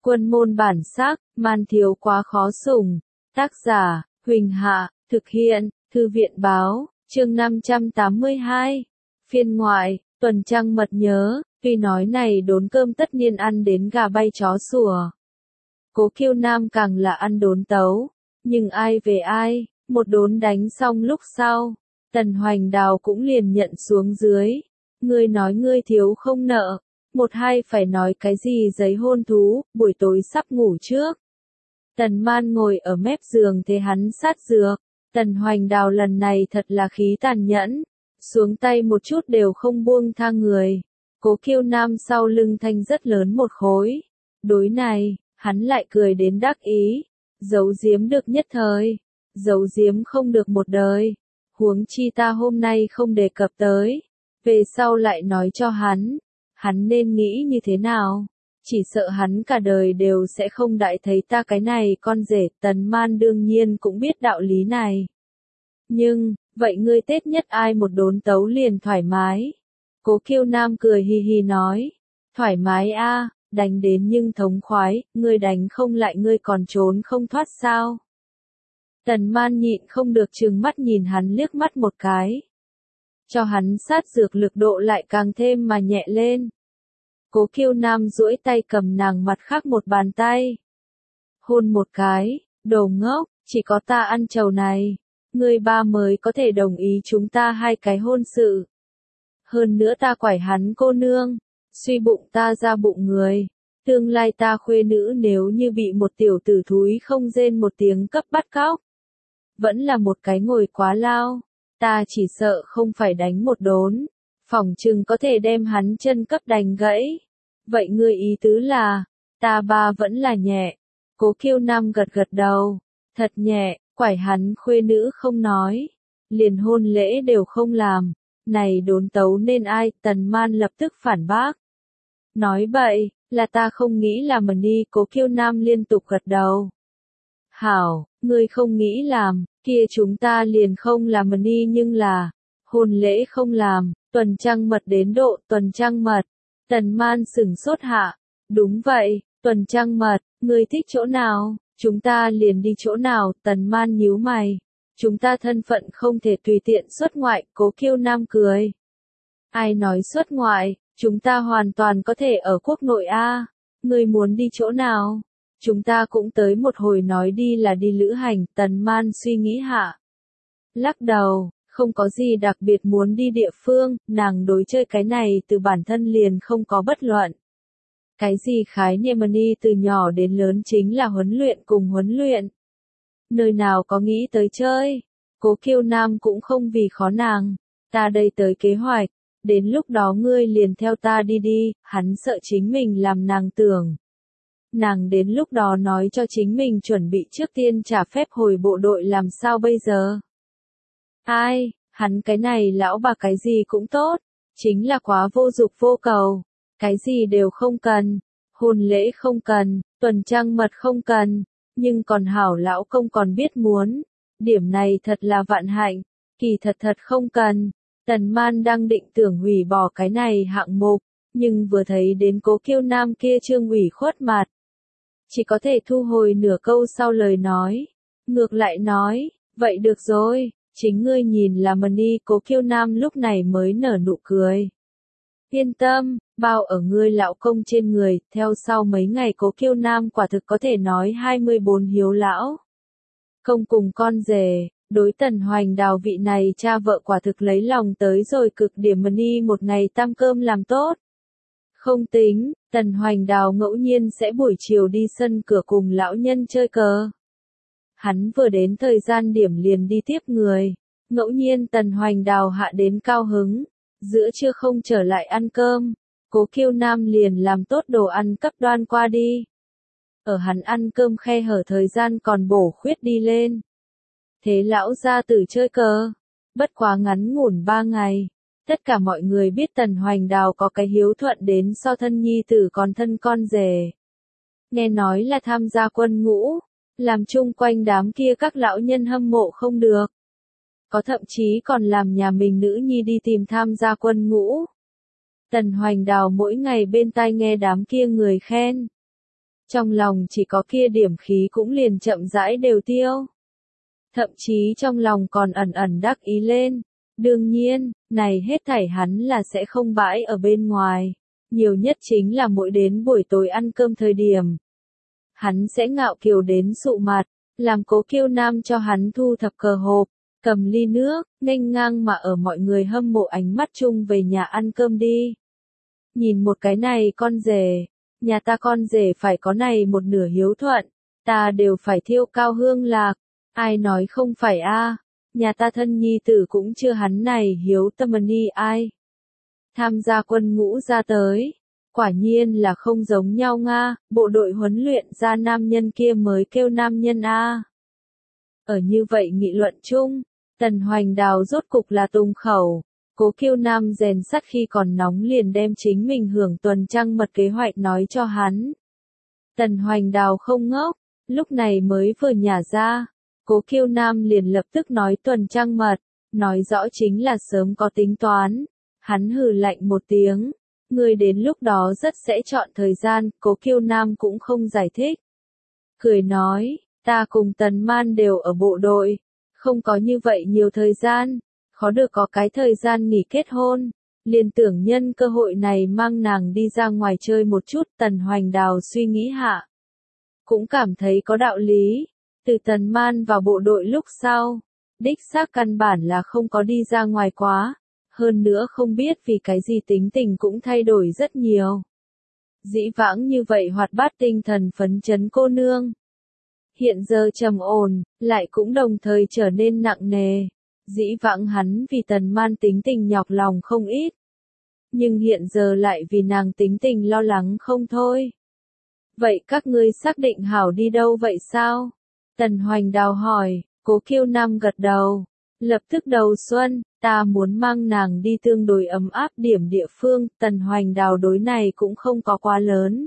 Quân môn bản sắc, man thiếu quá khó sủng. Tác giả, Huỳnh Hạ, thực hiện, Thư viện báo, chương 582. Phiên ngoại, tuần trăng mật nhớ, tuy nói này đốn cơm tất nhiên ăn đến gà bay chó sủa. Cố Kiêu Nam càng là ăn đốn tấu, nhưng ai về ai, một đốn đánh xong lúc sau, Tần Hoành Đào cũng liền nhận xuống dưới. Ngươi nói ngươi thiếu không nợ, một hai phải nói cái gì giấy hôn thú, buổi tối sắp ngủ trước. Tần Man ngồi ở mép giường thế hắn sát dược, Tần Hoành Đào lần này thật là khí tàn nhẫn, xuống tay một chút đều không buông tha người. Cố Kiêu Nam sau lưng thanh rất lớn một khối, đối này, hắn lại cười đến đắc ý, giấu giếm được nhất thời, giấu giếm không được một đời, huống chi ta hôm nay không đề cập tới, về sau lại nói cho hắn nên nghĩ như thế nào, chỉ sợ hắn cả đời đều sẽ không đại thấy ta cái này con rể. Tần Man đương nhiên cũng biết đạo lý này. Nhưng, vậy ngươi Tết nhất ai một đốn tấu liền thoải mái? Cố Kiêu Nam cười hì hì nói, thoải mái a, đánh đến nhưng thống khoái, ngươi đánh không lại ngươi còn trốn không thoát sao? Tần Man nhịn không được trừng mắt nhìn hắn liếc mắt một cái. Cho hắn sát dược lực độ lại càng thêm mà nhẹ lên. Cố Kiêu Nam duỗi tay cầm nàng mặt khác một bàn tay. Hôn một cái, đồ ngốc, chỉ có ta ăn trầu này. Ngươi ba mới có thể đồng ý chúng ta hai cái hôn sự. Hơn nữa ta quải hắn cô nương, suy bụng ta ra bụng người. Tương lai ta khuê nữ nếu như bị một tiểu tử thúi không rên một tiếng cấp bắt cóc. Vẫn là một cái ngồi quá lao, ta chỉ sợ không phải đánh một đốn. Phỏng chừng có thể đem hắn chân cấp đánh gãy. Vậy ngươi ý tứ là, ta ba vẫn là nhẹ. Cố Kiêu Nam gật gật đầu, thật nhẹ, quải hắn khuê nữ không nói. Liền hôn lễ đều không làm, này đốn tấu nên ai? Tần Man lập tức phản bác. Nói bậy, là ta không nghĩ làm mà đi. Cố Kiêu Nam liên tục gật đầu. Hảo, ngươi không nghĩ làm, kia chúng ta liền không làm mà đi, nhưng là, hôn lễ không làm, tuần trăng mật đến độ tuần trăng mật. Tần Man sửng sốt hạ, đúng vậy, tuần trăng mật, ngươi thích chỗ nào, chúng ta liền đi chỗ nào. Tần Man nhíu mày, chúng ta thân phận không thể tùy tiện xuất ngoại. Cố Kiêu Nam cười. Ai nói xuất ngoại, chúng ta hoàn toàn có thể ở quốc nội a. Ngươi muốn đi chỗ nào? Chúng ta cũng tới một hồi nói đi là đi lữ hành. Tần Man suy nghĩ hạ, lắc đầu, không có gì đặc biệt muốn đi địa phương, nàng đối chơi cái này từ bản thân liền không có bất luận. Cái gì khái niệm mà đi từ nhỏ đến lớn chính là huấn luyện cùng huấn luyện. Nơi nào có nghĩ tới chơi, Cố Kiêu Nam cũng không vì khó nàng, ta đây tới kế hoạch, đến lúc đó ngươi liền theo ta đi đi. Hắn sợ chính mình làm nàng tưởng. Nàng đến lúc đó nói cho chính mình chuẩn bị trước tiên trả phép hồi bộ đội làm sao bây giờ? Ai, hắn cái này lão bà cái gì cũng tốt, chính là quá vô dục vô cầu, cái gì đều không cần, hôn lễ không cần, tuần trăng mật không cần, nhưng còn hảo lão công còn biết muốn, điểm này thật là vạn hạnh, kỳ thật không cần. Tần Man đang định tưởng hủy bỏ cái này hạng mục, nhưng vừa thấy đến Cố Kiêu Nam kia trương ủy khuất mặt, chỉ có thể thu hồi nửa câu sau lời nói, ngược lại nói, vậy được rồi, chính ngươi nhìn là mà đi. Cố Kiêu Nam lúc này mới nở nụ cười. Yên tâm, bao ở ngươi lão công trên người. Theo sau mấy ngày Cố Kiêu Nam quả thực có thể nói 24 hiếu lão công cùng con rể. Đối Tần Hoành Đào vị này cha vợ quả thực lấy lòng tới rồi cực điểm mà đi, một ngày tam cơm làm tốt. Không tính, Tần Hoành Đào ngẫu nhiên sẽ buổi chiều đi sân cửa cùng lão nhân chơi cờ. Hắn vừa đến thời gian điểm liền đi tiếp người. Ngẫu nhiên Tần Hoành Đào hạ đến cao hứng, giữa trưa không trở lại ăn cơm, Cố Kiêu Nam liền làm tốt đồ ăn cấp đoan qua đi. Ở hắn ăn cơm khe hở thời gian còn bổ khuyết đi lên. Thế lão gia tử chơi cờ, bất quá ngắn ngủn 3 ngày. Tất cả mọi người biết Tần Hoành Đào có cái hiếu thuận đến so thân nhi tử còn thân con rể. Nghe nói là tham gia quân ngũ, làm chung quanh đám kia các lão nhân hâm mộ không được. Có thậm chí còn làm nhà mình nữ nhi đi tìm tham gia quân ngũ. Tần Hoành Đào mỗi ngày bên tai nghe đám kia người khen. trong lòng chỉ có kia điểm khí cũng liền chậm rãi đều tiêu. Thậm chí trong lòng còn ẩn ẩn đắc ý lên. Đương nhiên, này hết thảy hắn là sẽ không bãi ở bên ngoài. Nhiều nhất chính là mỗi đến buổi tối ăn cơm thời điểm. Hắn sẽ ngạo kiều đến sụ mặt, làm Cố Kiêu Nam cho hắn thu thập cờ hộp, cầm ly nước, nghênh ngang mà ở mọi người hâm mộ ánh mắt chung về nhà ăn cơm đi. Nhìn một cái này con rể, nhà ta con rể phải có này một nửa hiếu thuận, ta đều phải thiêu cao hương lạc, ai nói không phải a? Nhà ta thân nhi tử cũng chưa hắn này hiếu tâm ni ai. Tham gia quân ngũ ra tới, quả nhiên là không giống nhau nga, bộ đội huấn luyện ra nam nhân kia mới kêu nam nhân a. Ở như vậy nghị luận chung, Tần Hoành Đào rốt cục là tung khẩu, Cố Kiêu Nam rèn sắt khi còn nóng liền đem chính mình hưởng tuần trăng mật kế hoạch nói cho hắn. Tần Hoành Đào không ngốc, lúc này mới vừa nhả ra, Cố Kiêu Nam liền lập tức nói tuần trăng mật, nói rõ chính là sớm có tính toán. Hắn hừ lạnh một tiếng, người đến lúc đó rất sẽ chọn thời gian, Cố Kiêu Nam cũng không giải thích. Cười nói, ta cùng Tần Man đều ở bộ đội, không có như vậy nhiều thời gian, khó được có cái thời gian nghỉ kết hôn, liền tưởng nhân cơ hội này mang nàng đi ra ngoài chơi một chút. Tần Hoành Đào suy nghĩ hạ, cũng cảm thấy có đạo lý, từ Tần Man vào bộ đội lúc sau, đích xác căn bản là không có đi ra ngoài quá, hơn nữa không biết vì cái gì tính tình cũng thay đổi rất nhiều. Dĩ vãng như vậy hoạt bát tinh thần phấn chấn cô nương, hiện giờ trầm ổn, lại cũng đồng thời trở nên nặng nề. Dĩ vãng hắn vì Tần Man tính tình nhọc lòng không ít, nhưng hiện giờ lại vì nàng tính tình lo lắng không thôi. Vậy các ngươi xác định hảo đi đâu vậy sao? Tần Hoành Đào hỏi. Cố Kiêu Nam gật đầu, lập tức đầu xuân, ta muốn mang nàng đi tương đối ấm áp điểm địa phương. Tần Hoành Đào đối này cũng không có quá lớn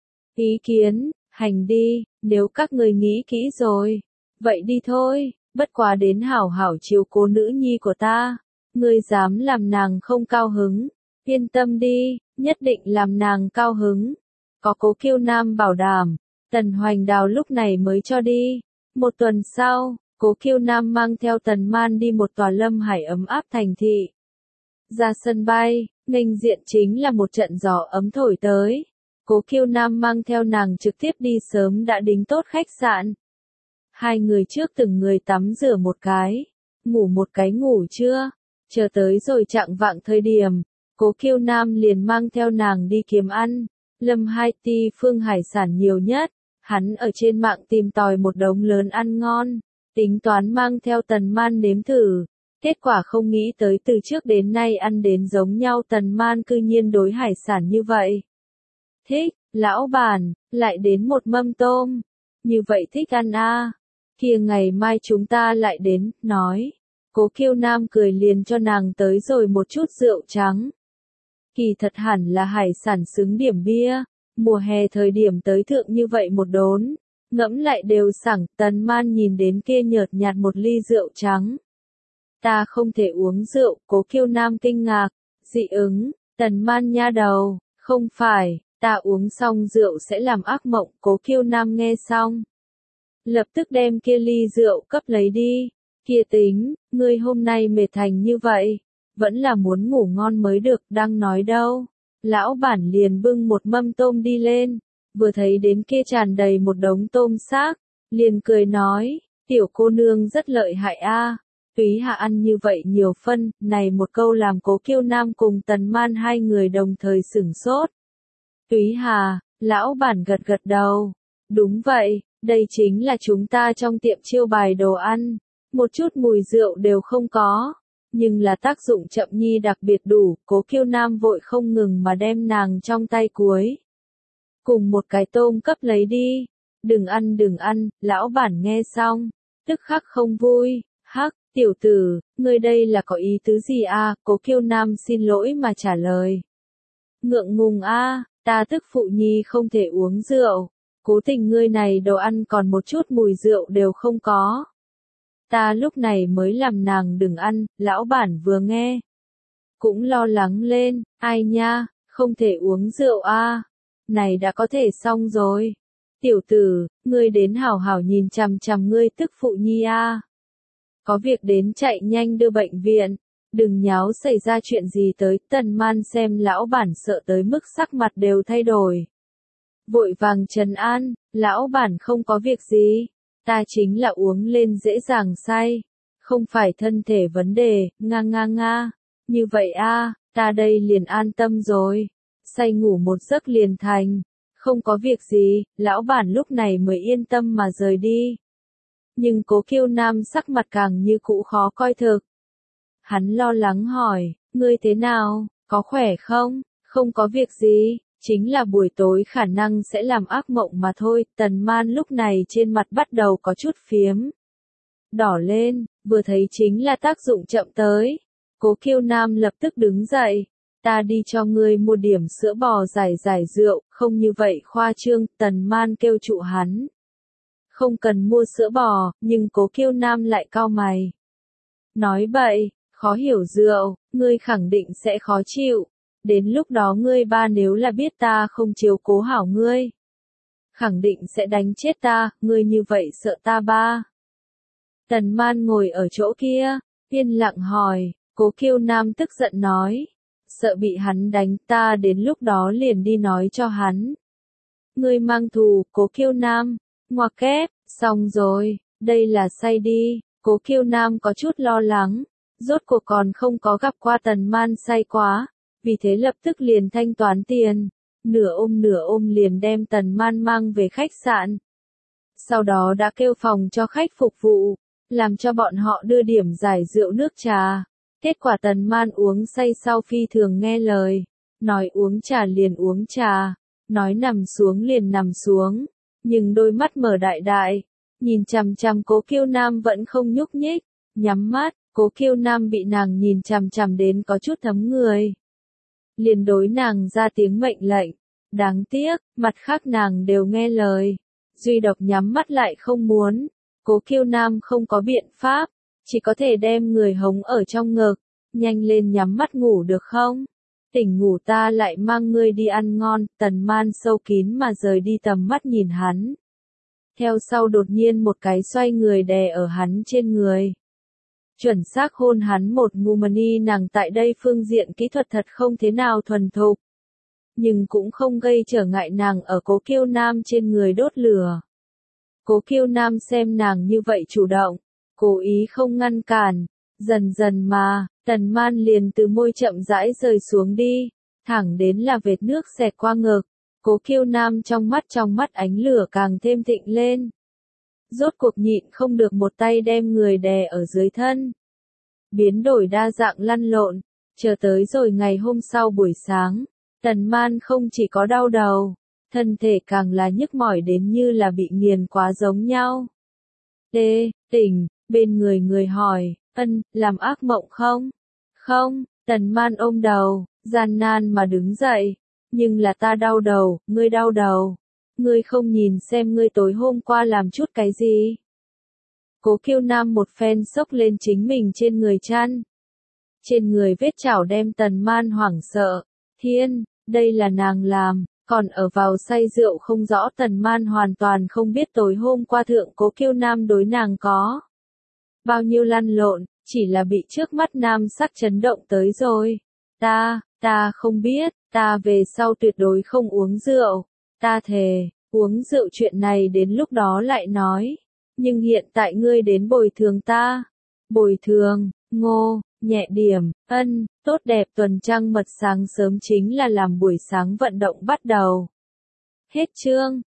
ý kiến, hành đi, nếu các người nghĩ kỹ rồi, vậy đi thôi, bất quá đến hảo hảo chiếu cố nữ nhi của ta, ngươi dám làm nàng không cao hứng, yên tâm đi, nhất định làm nàng cao hứng. Có Cố Kiêu Nam bảo đảm, Tần Hoành Đào lúc này mới cho đi. Một tuần sau, Cố Kiêu Nam mang theo Tần Man đi một tòa lâm hải ấm áp thành thị. Ra sân bay, nghênh diện chính là một trận gió ấm thổi tới. Cố Kiêu Nam mang theo nàng trực tiếp đi sớm đã đính tốt khách sạn. Hai người trước từng người tắm rửa một cái, ngủ một cái ngủ trưa, chờ tới rồi chạng vạng thời điểm, Cố Kiêu Nam liền mang theo nàng đi kiếm ăn. Lâm Hai Ti phương hải sản nhiều nhất, hắn ở trên mạng tìm tòi một đống lớn ăn ngon, tính toán mang theo Tần Man nếm thử. Kết quả không nghĩ tới từ trước đến nay ăn đến giống nhau. Tần Man cư nhiên đối hải sản như vậy. Thích, lão bản, lại đến một mâm tôm. Như vậy thích ăn a. Kia ngày mai chúng ta lại đến, nói. Cố Kiêu Nam cười liền cho nàng tới rồi một chút rượu trắng. Kỳ thật hẳn là hải sản xứng điểm bia, mùa hè thời điểm tới thượng như vậy một đốn, ngẫm lại đều sảng. Tần Man nhìn đến kia nhợt nhạt một ly rượu trắng. Ta không thể uống rượu. Cố Kiêu Nam kinh ngạc, dị ứng. Tần Man nha đầu, không phải, ta uống xong rượu sẽ làm ác mộng. Cố Kiêu Nam nghe xong, lập tức đem kia ly rượu cấp lấy đi. Kia tính, ngươi hôm nay mệt thành như vậy, vẫn là muốn ngủ ngon mới được. Đang nói đâu, lão bản liền bưng một mâm tôm đi lên, vừa thấy đến kia tràn đầy một đống tôm xác, liền cười nói, tiểu cô nương rất lợi hại a. Túy hạ ăn như vậy nhiều phân. Này một câu làm Cố Kiêu Nam cùng Tần Man hai người đồng thời sửng sốt. Túy Hà, lão bản gật gật đầu. Đúng vậy, đây chính là chúng ta trong tiệm chiêu bài đồ ăn, một chút mùi rượu đều không có, nhưng là tác dụng chậm nhi đặc biệt đủ. Cố Kiêu Nam vội không ngừng mà đem nàng trong tay cuối cùng một cái tôm cấp lấy đi. Đừng ăn, lão bản nghe xong, tức khắc không vui. Hắc, tiểu tử, ngươi đây là có ý tứ gì a? Cố Kiêu Nam xin lỗi mà trả lời. Ngượng ngùng a, ta tức phụ nhi không thể uống rượu, cố tình ngươi này đồ ăn còn một chút mùi rượu đều không có. Ta lúc này mới làm nàng đừng ăn. Lão bản vừa nghe, cũng lo lắng lên, ai nha, không thể uống rượu a, này đã có thể xong rồi. Tiểu tử, ngươi đến hảo hảo nhìn chằm chằm ngươi tức phụ nhi a. Có việc đến chạy nhanh đưa bệnh viện, đừng nháo xảy ra chuyện gì tới. Tần Man xem lão bản sợ tới mức sắc mặt đều thay đổi. Vội vàng trấn an, lão bản không có việc gì, ta chính là uống lên dễ dàng say, không phải thân thể vấn đề, nga. Như vậy a, ta đây liền an tâm rồi, say ngủ một giấc liền thành, không có việc gì. Lão bản lúc này mới yên tâm mà rời đi. Nhưng Cố Kiêu Nam sắc mặt càng như cũ khó coi thực. Hắn lo lắng hỏi, ngươi thế nào, có khỏe không? Không có việc gì, chính là buổi tối khả năng sẽ làm ác mộng mà thôi. Tần Man lúc này trên mặt bắt đầu có chút phiếm đỏ lên, vừa thấy chính là tác dụng chậm tới. Cố Kiêu Nam lập tức đứng dậy, ta đi cho ngươi mua điểm sữa bò giải rượu, không như vậy khoa trương. Tần Man kêu trụ hắn. Không cần mua sữa bò, nhưng Cố Kiêu Nam lại cau mày. Nói bậy, khó hiểu rượu, ngươi khẳng định sẽ khó chịu. Đến lúc đó ngươi ba nếu là biết ta không chiếu cố hảo ngươi, khẳng định sẽ đánh chết ta, ngươi như vậy sợ ta ba. Tần Man ngồi ở chỗ kia, yên lặng hỏi. Cố Kiêu Nam tức giận nói, sợ bị hắn đánh, ta đến lúc đó liền đi nói cho hắn. Ngươi mang thù. Cố Kiêu Nam, ngoặc kép, xong rồi, đây là say đi. Cố Kiêu Nam có chút lo lắng, rốt cuộc còn không có gặp qua Tần Man say quá, vì thế lập tức liền thanh toán tiền, nửa ôm liền đem Tần Man mang về khách sạn. Sau đó đã kêu phòng cho khách phục vụ, làm cho bọn họ đưa điểm giải rượu nước trà. Kết quả Tần Man uống say sau phi thường nghe lời, nói uống trà liền uống trà, nói nằm xuống liền nằm xuống, nhưng đôi mắt mở đại đại, nhìn chằm chằm Cố Kiêu Nam vẫn không nhúc nhích, nhắm mắt. Cố Kiêu Nam bị nàng nhìn chằm chằm đến có chút thấm người, liền đối nàng ra tiếng mệnh lệnh. Đáng tiếc, mặt khác nàng đều nghe lời, duy độc nhắm mắt lại không muốn. Cố Kiêu Nam không có biện pháp, chỉ có thể đem người hống ở trong ngực, nhanh lên nhắm mắt ngủ được không? Tỉnh ngủ ta lại mang ngươi đi ăn ngon. Tần Man sâu kín mà rời đi tầm mắt nhìn hắn. Theo sau đột nhiên một cái xoay người đè ở hắn trên người. Chuẩn xác hôn hắn một ngụm. Nàng tại đây phương diện kỹ thuật thật không thế nào thuần thục, nhưng cũng không gây trở ngại nàng ở Cố Kiêu Nam trên người đốt lửa. Cố Kiêu Nam xem nàng như vậy chủ động, cố ý không ngăn cản, dần dần mà, Tần Man liền từ môi chậm rãi rời xuống đi, thẳng đến là vệt nước xẹt qua ngực. Cố Kiêu Nam trong mắt ánh lửa càng thêm thịnh lên. Rốt cuộc nhịn không được một tay đem người đè ở dưới thân. Biến đổi đa dạng lăn lộn, chờ tới rồi ngày hôm sau buổi sáng, Tần Man không chỉ có đau đầu, thân thể càng là nhức mỏi đến như là bị nghiền quá giống nhau. Tỉnh, bên người hỏi, làm ác mộng không? Không. Tần Man ôm đầu, gian nan mà đứng dậy, nhưng là ta đau đầu. Ngươi đau đầu, ngươi không nhìn xem ngươi tối hôm qua làm chút cái gì? Cố Kiêu Nam một phen xốc lên chính mình trên người chăn. Trên người vết chảo đem Tần Man hoảng sợ. Thiên, đây là nàng làm, còn ở vào say rượu không rõ. Tần Man hoàn toàn không biết tối hôm qua thượng Cố Kiêu Nam đối nàng có bao nhiêu lăn lộn, chỉ là bị trước mắt nam sắc chấn động tới rồi. Ta không biết, ta về sau tuyệt đối không uống rượu, ta thề, uống rượu chuyện này đến lúc đó lại nói, nhưng hiện tại ngươi đến bồi thường ta. Bồi thường, ngô, nhẹ điểm, tốt đẹp. Tuần trăng mật sáng sớm chính là làm buổi sáng vận động bắt đầu. Hết chương.